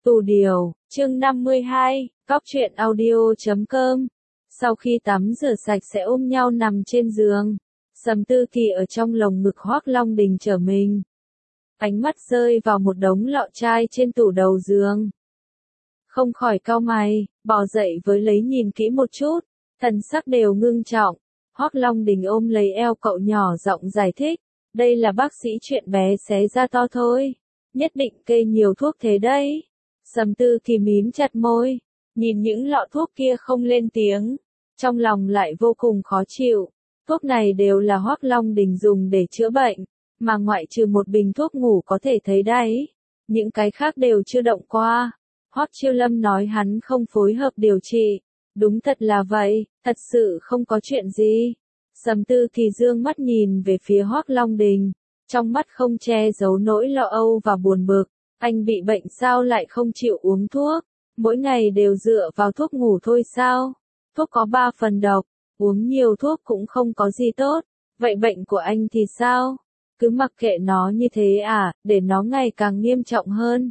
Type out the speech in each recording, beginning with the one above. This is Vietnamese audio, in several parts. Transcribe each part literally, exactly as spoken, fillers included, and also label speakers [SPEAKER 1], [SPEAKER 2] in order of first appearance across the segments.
[SPEAKER 1] Tù điều, chương năm mươi hai, cóc truyện audio chấm com. Sau khi tắm rửa sạch sẽ ôm nhau nằm trên giường. Sầm Tư Kỳ ở trong lồng ngực Hoắc Long Đình trở mình. Ánh mắt rơi vào một đống lọ chai trên tủ đầu giường. Không khỏi cau mày, bò dậy với lấy nhìn kỹ một chút, thần sắc đều ngưng trọng. Hoắc Long Đình ôm lấy eo cậu nhỏ giọng giải thích, đây là bác sĩ chuyện bé xé ra to thôi, nhất định kê nhiều thuốc thế đấy. Sầm Tư Kỳ mím chặt môi, nhìn những lọ thuốc kia không lên tiếng, trong lòng lại vô cùng khó chịu. Thuốc này đều là Hoắc Long Đình dùng để chữa bệnh, mà ngoại trừ một bình thuốc ngủ có thể thấy đấy, những cái khác đều chưa động qua. Hoắc Chiêu Lâm nói hắn không phối hợp điều trị, đúng thật là vậy, thật sự không có chuyện gì. Sầm Tư Kỳ dương mắt nhìn về phía Hoắc Long Đình, trong mắt không che giấu nỗi lo âu và buồn bực. Anh bị bệnh sao lại không chịu uống thuốc, mỗi ngày đều dựa vào thuốc ngủ thôi sao? Thuốc có ba phần độc, uống nhiều thuốc cũng không có gì tốt, vậy bệnh của anh thì sao? Cứ mặc kệ nó như thế à, để nó ngày càng nghiêm trọng hơn.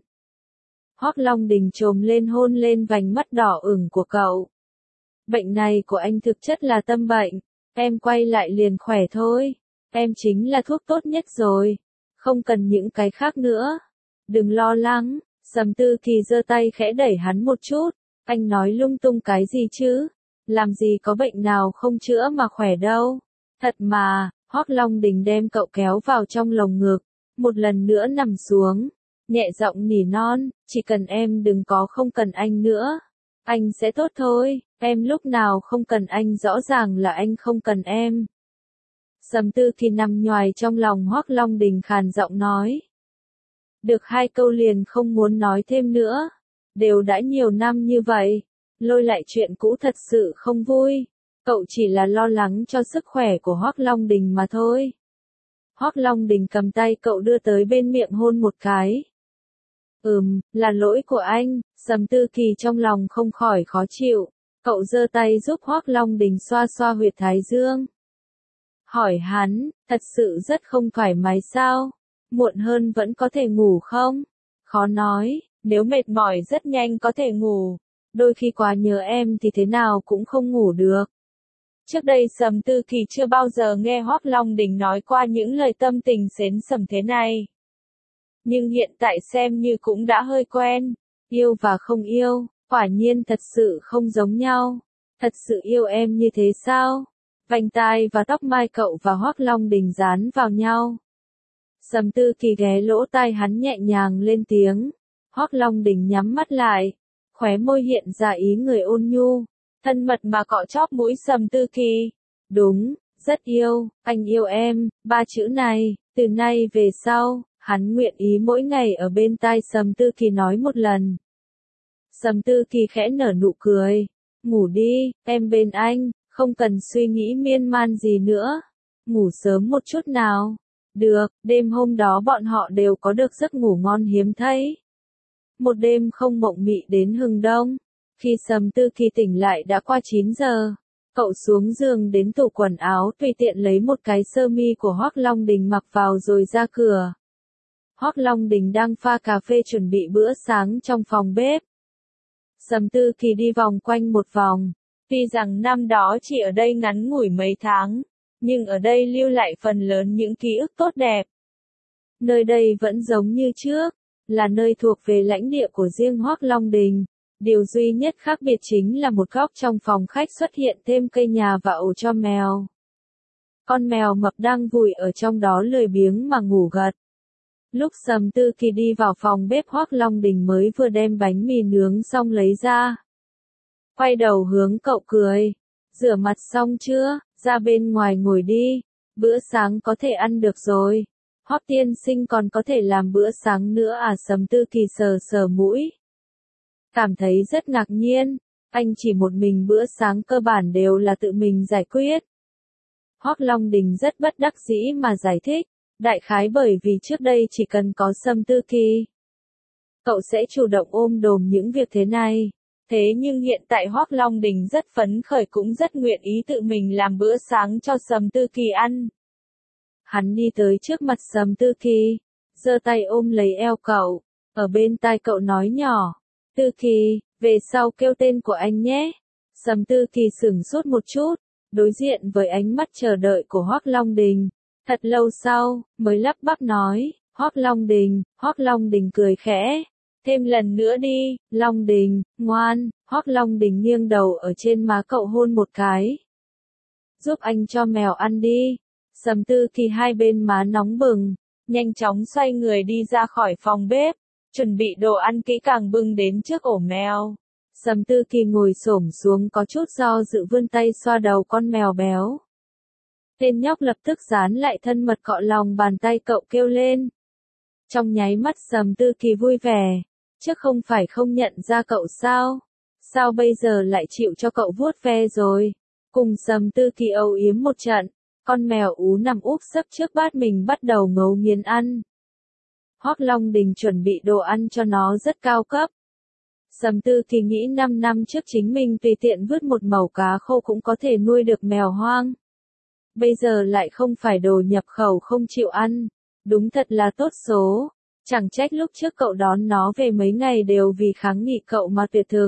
[SPEAKER 1] Hoắc Long Đình chồm lên hôn lên vành mắt đỏ ửng của cậu. Bệnh này của anh thực chất là tâm bệnh, em quay lại liền khỏe thôi, em chính là thuốc tốt nhất rồi, không cần những cái khác nữa. Đừng lo lắng, Sầm Tư Kỳ giơ tay khẽ đẩy hắn một chút, anh nói lung tung cái gì chứ, làm gì có bệnh nào không chữa mà khỏe đâu. Thật mà, Hoắc Long Đình đem cậu kéo vào trong lồng ngực, một lần nữa nằm xuống, nhẹ giọng nỉ non, chỉ cần em đừng có không cần anh nữa, anh sẽ tốt thôi, em lúc nào không cần anh rõ ràng là anh không cần em. Sầm Tư Kỳ nằm nhoài trong lòng Hoắc Long Đình khàn giọng nói. Được hai câu liền không muốn nói thêm nữa, đều đã nhiều năm như vậy, lôi lại chuyện cũ thật sự không vui, cậu chỉ là lo lắng cho sức khỏe của Hoắc Long Đình mà thôi. Hoắc Long Đình cầm tay cậu đưa tới bên miệng hôn một cái. Ừm, là lỗi của anh, Sầm Tư Kỳ trong lòng không khỏi khó chịu, cậu giơ tay giúp Hoắc Long Đình xoa xoa huyệt thái dương. Hỏi hắn, thật sự rất không thoải mái sao? Muộn hơn vẫn có thể ngủ không? Khó nói, nếu mệt mỏi rất nhanh có thể ngủ, đôi khi quá nhớ em thì thế nào cũng không ngủ được. Trước đây Sầm Tư Kỳ chưa bao giờ nghe Hoắc Long Đình nói qua những lời tâm tình xến xầm thế này. Nhưng hiện tại xem như cũng đã hơi quen, yêu và không yêu, quả nhiên thật sự không giống nhau. Thật sự yêu em như thế sao? Vành tai và tóc mai cậu và Hoắc Long Đình dán vào nhau. Sầm Tư Kỳ ghé lỗ tai hắn nhẹ nhàng lên tiếng. Hoắc Long Đình nhắm mắt lại, khóe môi hiện ra ý người ôn nhu, thân mật mà cọ chóp mũi Sầm Tư Kỳ. Đúng, rất yêu, anh yêu em, ba chữ này, từ nay về sau, hắn nguyện ý mỗi ngày ở bên tai Sầm Tư Kỳ nói một lần. Sầm Tư Kỳ khẽ nở nụ cười, ngủ đi, em bên anh, không cần suy nghĩ miên man gì nữa, ngủ sớm một chút nào. Được, đêm hôm đó bọn họ đều có được giấc ngủ ngon hiếm thấy. Một đêm không mộng mị đến hừng đông. Khi Sầm Tư Kỳ tỉnh lại đã qua chín giờ. Cậu xuống giường đến tủ quần áo tùy tiện lấy một cái sơ mi của Hoắc Long Đình mặc vào rồi ra cửa. Hoắc Long Đình đang pha cà phê chuẩn bị bữa sáng trong phòng bếp. Sầm Tư Kỳ đi vòng quanh một vòng. Tuy rằng năm đó chỉ ở đây ngắn ngủi mấy tháng, nhưng ở đây lưu lại phần lớn những ký ức tốt đẹp. Nơi đây vẫn giống như trước, là nơi thuộc về lãnh địa của riêng Hoắc Long Đình. Điều duy nhất khác biệt chính là một góc trong phòng khách xuất hiện thêm cây nhà và ổ cho mèo. Con mèo mập đang vùi ở trong đó lười biếng mà ngủ gật. Lúc Sầm Tư Kỳ đi vào phòng bếp Hoắc Long Đình mới vừa đem bánh mì nướng xong lấy ra. Quay đầu hướng cậu cười. Rửa mặt xong chưa? Ra bên ngoài ngồi đi, bữa sáng có thể ăn được rồi. Hoắc tiên sinh còn có thể làm bữa sáng nữa à? Sầm Tư Kỳ sờ sờ mũi. Cảm thấy rất ngạc nhiên, anh chỉ một mình bữa sáng cơ bản đều là tự mình giải quyết. Hoắc Long Đình rất bất đắc dĩ mà giải thích, đại khái bởi vì trước đây chỉ cần có Sầm Tư Kỳ, cậu sẽ chủ động ôm đồm những việc thế này. Thế nhưng hiện tại Hoắc Long Đình rất phấn khởi cũng rất nguyện ý tự mình làm bữa sáng cho Sầm Tư Kỳ ăn. Hắn đi tới trước mặt Sầm Tư Kỳ, giơ tay ôm lấy eo cậu, ở bên tai cậu nói nhỏ, Tư Kỳ, về sau kêu tên của anh nhé. Sầm Tư Kỳ sửng sốt một chút, đối diện với ánh mắt chờ đợi của Hoắc Long Đình. Thật lâu sau, mới lắp bắp nói, Hoắc Long Đình, Hoắc Long Đình cười khẽ. Thêm lần nữa đi, Long Đình, ngoan. Hoắc Long Đình nghiêng đầu ở trên má cậu hôn một cái. Giúp anh cho mèo ăn đi. Sầm Tư Kỳ hai bên má nóng bừng, nhanh chóng xoay người đi ra khỏi phòng bếp, chuẩn bị đồ ăn kỹ càng bưng đến trước ổ mèo. Sầm Tư Kỳ ngồi xổm xuống có chút do dự vươn tay xoa đầu con mèo béo. Tên nhóc lập tức dán lại thân mật cọ lòng bàn tay cậu kêu lên. Trong nháy mắt Sầm Tư Kỳ vui vẻ, chứ không phải không nhận ra cậu sao? Sao bây giờ lại chịu cho cậu vuốt ve rồi? Cùng Sầm Tư Kỳ âu yếm một trận, con mèo ú nằm úp sấp trước bát mình bắt đầu ngấu nghiến ăn. Hoắc Long Đình chuẩn bị đồ ăn cho nó rất cao cấp. Sầm Tư Kỳ nghĩ năm năm trước chính mình tùy tiện vứt một mẩu cá khô cũng có thể nuôi được mèo hoang. Bây giờ lại không phải đồ nhập khẩu không chịu ăn. Đúng thật là tốt số. Chẳng trách lúc trước cậu đón nó về mấy ngày đều vì kháng nghị cậu mà tuyệt thực.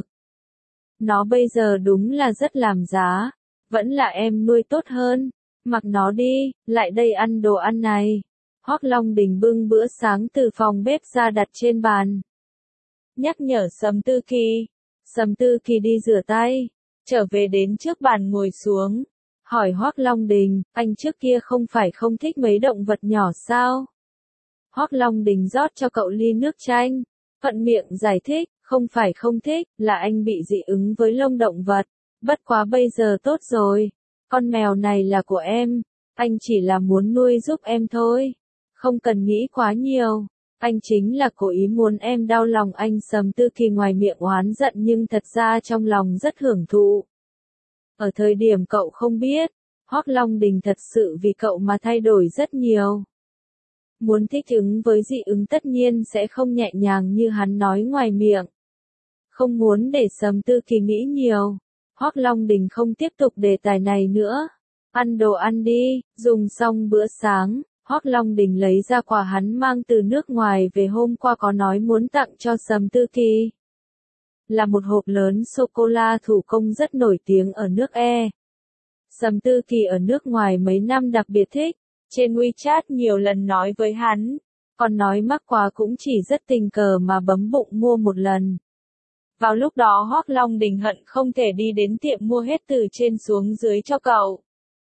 [SPEAKER 1] Nó bây giờ đúng là rất làm giá. Vẫn là em nuôi tốt hơn. Mặc nó đi, lại đây ăn đồ ăn này. Hoắc Long Đình bưng bữa sáng từ phòng bếp ra đặt trên bàn. Nhắc nhở Sầm Tư Kỳ. Sầm Tư Kỳ đi rửa tay, trở về đến trước bàn ngồi xuống. Hỏi Hoắc Long Đình, anh trước kia không phải không thích mấy động vật nhỏ sao? Hoắc Long Đình rót cho cậu ly nước chanh, thuận miệng giải thích, không phải không thích, là anh bị dị ứng với lông động vật. Bất quá bây giờ tốt rồi, con mèo này là của em, anh chỉ là muốn nuôi giúp em thôi. Không cần nghĩ quá nhiều, anh chính là cố ý muốn em đau lòng anh. Sầm Tư Kỳ ngoài miệng oán giận nhưng thật ra trong lòng rất hưởng thụ. Ở thời điểm cậu không biết, Hoắc Long Đình thật sự vì cậu mà thay đổi rất nhiều. Muốn thích ứng với dị ứng tất nhiên sẽ không nhẹ nhàng như hắn nói ngoài miệng. Không muốn để Sầm Tư Kỳ nghĩ nhiều, Hoắc Long Đình không tiếp tục đề tài này nữa. Ăn đồ ăn đi. Dùng xong bữa sáng, Hoắc Long Đình lấy ra quà hắn mang từ nước ngoài về hôm qua có nói muốn tặng cho Sầm Tư Kỳ. Là một hộp lớn sô-cô-la thủ công rất nổi tiếng ở nước E. Sầm Tư Kỳ ở nước ngoài mấy năm đặc biệt thích, trên WeChat nhiều lần nói với hắn, còn nói mắc quà cũng chỉ rất tình cờ mà bấm bụng mua một lần. Vào lúc đó Hoắc Long Đình hận không thể đi đến tiệm mua hết từ trên xuống dưới cho cậu.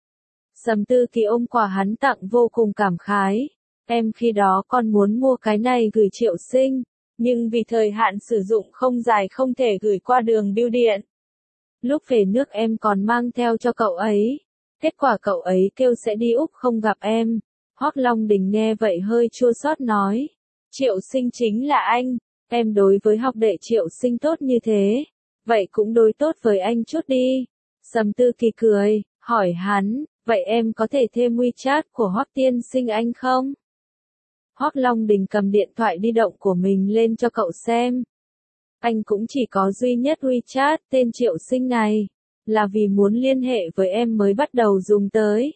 [SPEAKER 1] Sầm Tư Kỳ ôm quà hắn tặng vô cùng cảm khái. Em khi đó con muốn mua cái này gửi Triệu Sinh, nhưng vì thời hạn sử dụng không dài không thể gửi qua đường bưu điện. Lúc về nước em còn mang theo cho cậu ấy. Kết quả cậu ấy kêu sẽ đi Úc không gặp em. Hoắc Long Đình nghe vậy hơi chua xót nói. Triệu Sinh chính là anh. Em đối với học đệ Triệu Sinh tốt như thế. Vậy cũng đối tốt với anh chút đi. Sầm Tư Kỳ cười, hỏi hắn, vậy em có thể thêm WeChat của Hoắc tiên sinh anh không? Hoắc Long Đình cầm điện thoại di động của mình lên cho cậu xem. Anh cũng chỉ có duy nhất WeChat tên Triệu Sinh này, là vì muốn liên hệ với em mới bắt đầu dùng tới.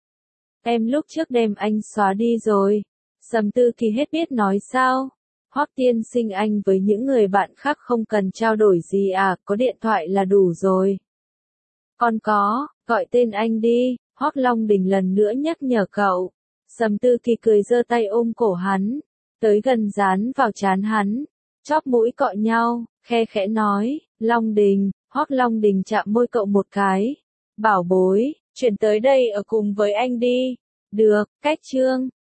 [SPEAKER 1] Em lúc trước đem anh xóa đi rồi. Sầm Tư Kỳ hết biết nói sao. Hoắc tiên sinh anh với những người bạn khác không cần trao đổi gì à, có điện thoại là đủ rồi. Còn có, gọi tên anh đi. Hoắc Long Đình lần nữa nhắc nhở cậu. Sầm Tư Kỳ cười giơ tay ôm cổ hắn, tới gần dán vào trán hắn, chóp mũi cọ nhau, khe khẽ nói, Long Đình. Hoắc Long Đình chạm môi cậu một cái. Bảo bối, chuyển tới đây ở cùng với anh đi. Được, cách chương.